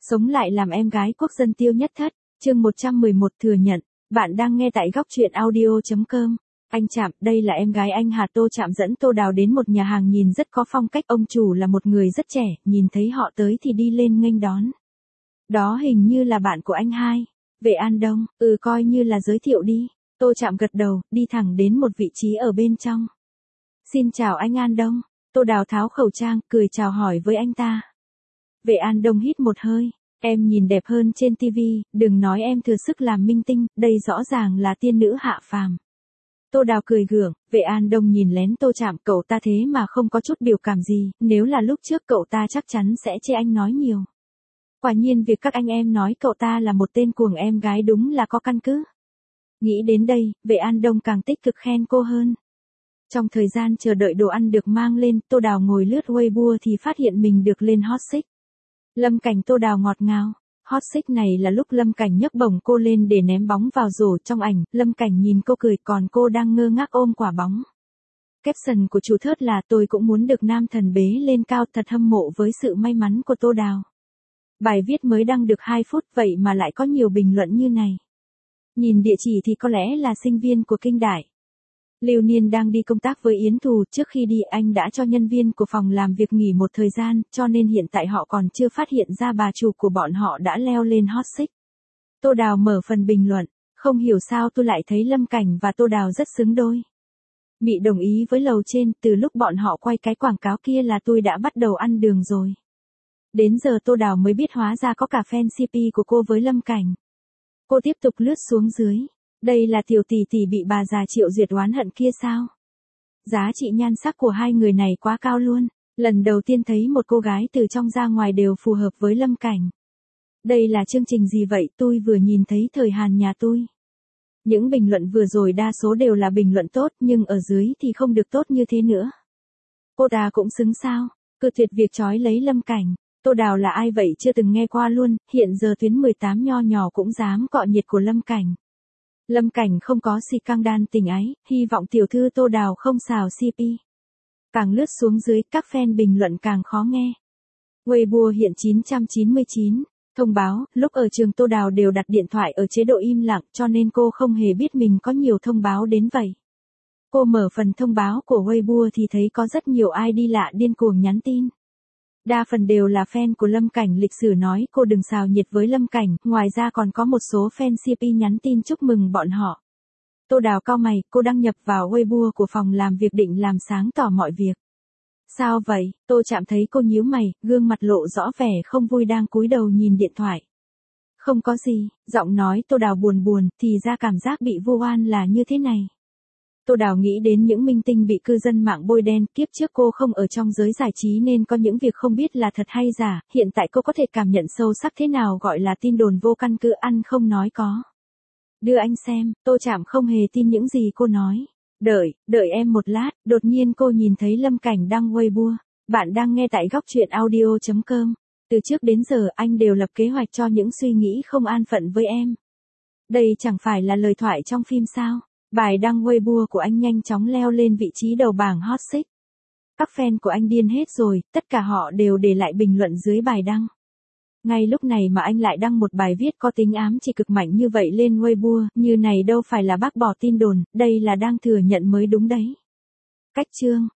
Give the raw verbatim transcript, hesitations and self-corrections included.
Sống lại làm em gái quốc dân tiêu nhất thất, chương một trăm mười một thừa nhận, bạn đang nghe tại góc truyện audio chấm com. Anh Trạm, đây là em gái anh Hà. Tô Trạm dẫn Tô Đào đến một nhà hàng nhìn rất có phong cách, ông chủ là một người rất trẻ, nhìn thấy họ tới thì đi lên nghênh đón. Đó hình như là bạn của anh hai, Vệ An Đông, ừ coi như là giới thiệu đi. Tô Trạm gật đầu, đi thẳng đến một vị trí ở bên trong. Xin chào anh An Đông. Tô Đào tháo khẩu trang, cười chào hỏi với anh ta. Vệ An Đông hít một hơi, em nhìn đẹp hơn trên tivi, đừng nói em thừa sức làm minh tinh, đây rõ ràng là tiên nữ hạ phàm. Tô Đào cười gượng, Vệ An Đông nhìn lén Tô Trạm, cậu ta thế mà không có chút biểu cảm gì, nếu là lúc trước cậu ta chắc chắn sẽ chê anh nói nhiều. Quả nhiên việc các anh em nói cậu ta là một tên cuồng em gái đúng là có căn cứ. Nghĩ đến đây, Vệ An Đông càng tích cực khen cô hơn. Trong thời gian chờ đợi đồ ăn được mang lên, Tô Đào ngồi lướt Weibo thì phát hiện mình được lên hot search. Lâm Cảnh. Tô Đào ngọt ngào. Hot search này là lúc Lâm Cảnh nhấc bổng cô lên để ném bóng vào rổ. Trong ảnh, Lâm Cảnh nhìn cô cười, còn cô đang ngơ ngác ôm quả bóng. Caption của chủ thớt là tôi cũng muốn được nam thần bế lên cao, thật hâm mộ với sự may mắn của Tô Đào. Bài viết mới đăng được hai phút vậy mà lại có nhiều bình luận như này. Nhìn địa chỉ thì có lẽ là sinh viên của Kinh Đại. Lưu Niên đang đi công tác với Yến Thù, trước khi đi anh đã cho nhân viên của phòng làm việc nghỉ một thời gian, cho nên hiện tại họ còn chưa phát hiện ra bà chủ của bọn họ đã leo lên hot search. Tô Đào mở phần bình luận, không hiểu sao tôi lại thấy Lâm Cảnh và Tô Đào rất xứng đôi. Mị đồng ý với lầu trên, từ lúc bọn họ quay cái quảng cáo kia là tôi đã bắt đầu ăn đường rồi. Đến giờ Tô Đào mới biết hóa ra có cả fan xê pê của cô với Lâm Cảnh. Cô tiếp tục lướt xuống dưới. Đây là tiểu tỷ tỷ bị bà già Triệu Duyệt oán hận kia sao? Giá trị nhan sắc của hai người này quá cao luôn. Lần đầu tiên thấy một cô gái từ trong ra ngoài đều phù hợp với Lâm Cảnh. Đây là chương trình gì vậy? Tôi vừa nhìn thấy thời Hàn nhà tôi. Những bình luận vừa rồi đa số đều là bình luận tốt, nhưng ở dưới thì không được tốt như thế nữa. Cô ta cũng xứng sao? Cự tuyệt việc trói lấy Lâm Cảnh. Tô Đào là ai vậy chưa từng nghe qua luôn, hiện giờ tuyến mười tám nho nhỏ cũng dám cọ nhiệt của Lâm Cảnh. Lâm Cảnh không có si căng đan tình ái, hy vọng tiểu thư Tô Đào không xào xê pê. Càng lướt xuống dưới, các fan bình luận càng khó nghe. Weibo hiện chín trăm chín mươi chín. Thông báo, lúc ở trường Tô Đào đều đặt điện thoại ở chế độ im lặng cho nên cô không hề biết mình có nhiều thông báo đến vậy. Cô mở phần thông báo của Weibo thì thấy có rất nhiều ai đi lạ điên cuồng nhắn tin. Đa phần đều là fan của Lâm Cảnh, lịch sử nói cô đừng xào nhiệt với Lâm Cảnh, ngoài ra còn có một số fan xê pê nhắn tin chúc mừng bọn họ. Tô Đào cau mày, cô đăng nhập vào Weibo của phòng làm việc định làm sáng tỏ mọi việc. Sao vậy? Tô Trạm thấy cô nhíu mày, gương mặt lộ rõ vẻ không vui đang cúi đầu nhìn điện thoại. Không có gì, giọng nói Tô Đào buồn buồn, thì ra cảm giác bị vu oan là như thế này. Tô Đào nghĩ đến những minh tinh bị cư dân mạng bôi đen, kiếp trước cô không ở trong giới giải trí nên có những việc không biết là thật hay giả, hiện tại cô có thể cảm nhận sâu sắc thế nào gọi là tin đồn vô căn cứ, ăn không nói có. Đưa anh xem. Tô Trạm không hề tin những gì cô nói. Đợi, đợi em một lát, đột nhiên cô nhìn thấy Lâm Cảnh đăng Weibo. Bạn đang nghe tại góc truyện audio chấm com. Từ trước đến giờ anh đều lập kế hoạch cho những suy nghĩ không an phận với em. Đây chẳng phải là lời thoại trong phim sao? Bài đăng Weibo của anh nhanh chóng leo lên vị trí đầu bảng hot search. Các fan của anh điên hết rồi, tất cả họ đều để lại bình luận dưới bài đăng. Ngay lúc này mà anh lại đăng một bài viết có tính ám chỉ cực mạnh như vậy lên Weibo, như này đâu phải là bác bỏ tin đồn, đây là đang thừa nhận mới đúng đấy. Cách chương.